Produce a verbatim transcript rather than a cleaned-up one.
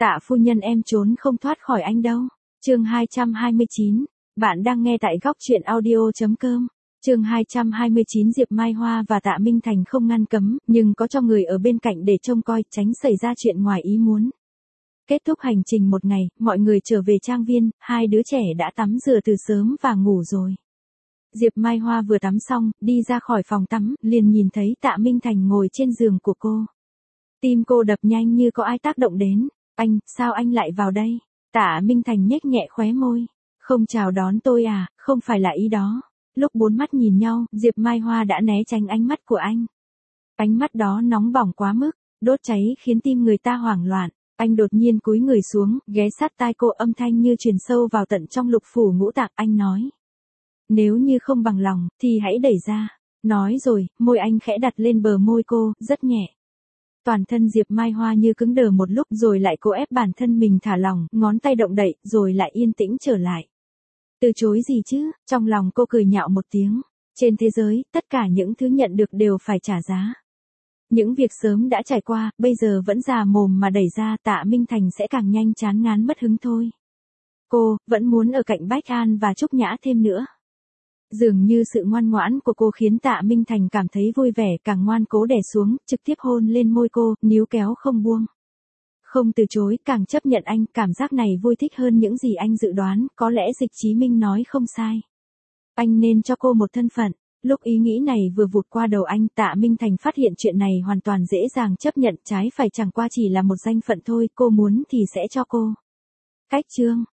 Tạ phu nhân em trốn không thoát khỏi anh đâu. Chương hai trăm hai mươi chín. Bạn đang nghe tại góc truyện audio chấm com. Chương hai trăm hai mươi chín. Diệp Mai Hoa và Tạ Minh Thành không ngăn cấm, nhưng có cho người ở bên cạnh để trông coi, tránh xảy ra chuyện ngoài ý muốn. Kết thúc hành trình một ngày, mọi người trở về trang viên, hai đứa trẻ đã tắm rửa từ sớm và ngủ rồi. Diệp Mai Hoa vừa tắm xong, đi ra khỏi phòng tắm, liền nhìn thấy Tạ Minh Thành ngồi trên giường của cô. Tim cô đập nhanh như có ai tác động đến. Anh, sao anh lại vào đây? Tạ Minh Thành nhếch nhẹ khóe môi. Không chào đón tôi à, không phải là ý đó. Lúc bốn mắt nhìn nhau, Diệp Mai Hoa đã né tránh ánh mắt của anh. Ánh mắt đó nóng bỏng quá mức, đốt cháy khiến tim người ta hoảng loạn. Anh đột nhiên cúi người xuống, ghé sát tai cô, âm thanh như truyền sâu vào tận trong lục phủ ngũ tạng. Anh nói. Nếu như không bằng lòng, thì hãy đẩy ra. Nói rồi, môi anh khẽ đặt lên bờ môi cô, rất nhẹ. Toàn thân Diệp Mai Hoa như cứng đờ một lúc, rồi lại cố ép bản thân mình thả lỏng, ngón tay động đậy, rồi lại yên tĩnh trở lại. Từ chối gì chứ? Trong lòng cô cười nhạo một tiếng. Trên thế giới, tất cả những thứ nhận được đều phải trả giá. Những việc sớm đã trải qua, bây giờ vẫn già mồm mà đẩy ra, Tạ Minh Thành sẽ càng nhanh chán ngán mất hứng thôi. Cô, vẫn muốn ở cạnh Bách An và Trúc Nhã thêm nữa. Dường như sự ngoan ngoãn của cô khiến Tạ Minh Thành cảm thấy vui vẻ, càng ngoan cố đè xuống, trực tiếp hôn lên môi cô, níu kéo không buông. Không từ chối, càng chấp nhận anh, cảm giác này vui thích hơn những gì anh dự đoán, có lẽ Dịch Chí Minh nói không sai. Anh nên cho cô một thân phận. Lúc ý nghĩ này vừa vụt qua đầu anh, Tạ Minh Thành phát hiện chuyện này hoàn toàn dễ dàng chấp nhận, trái phải chẳng qua chỉ là một danh phận thôi, cô muốn thì sẽ cho cô. Cách chương.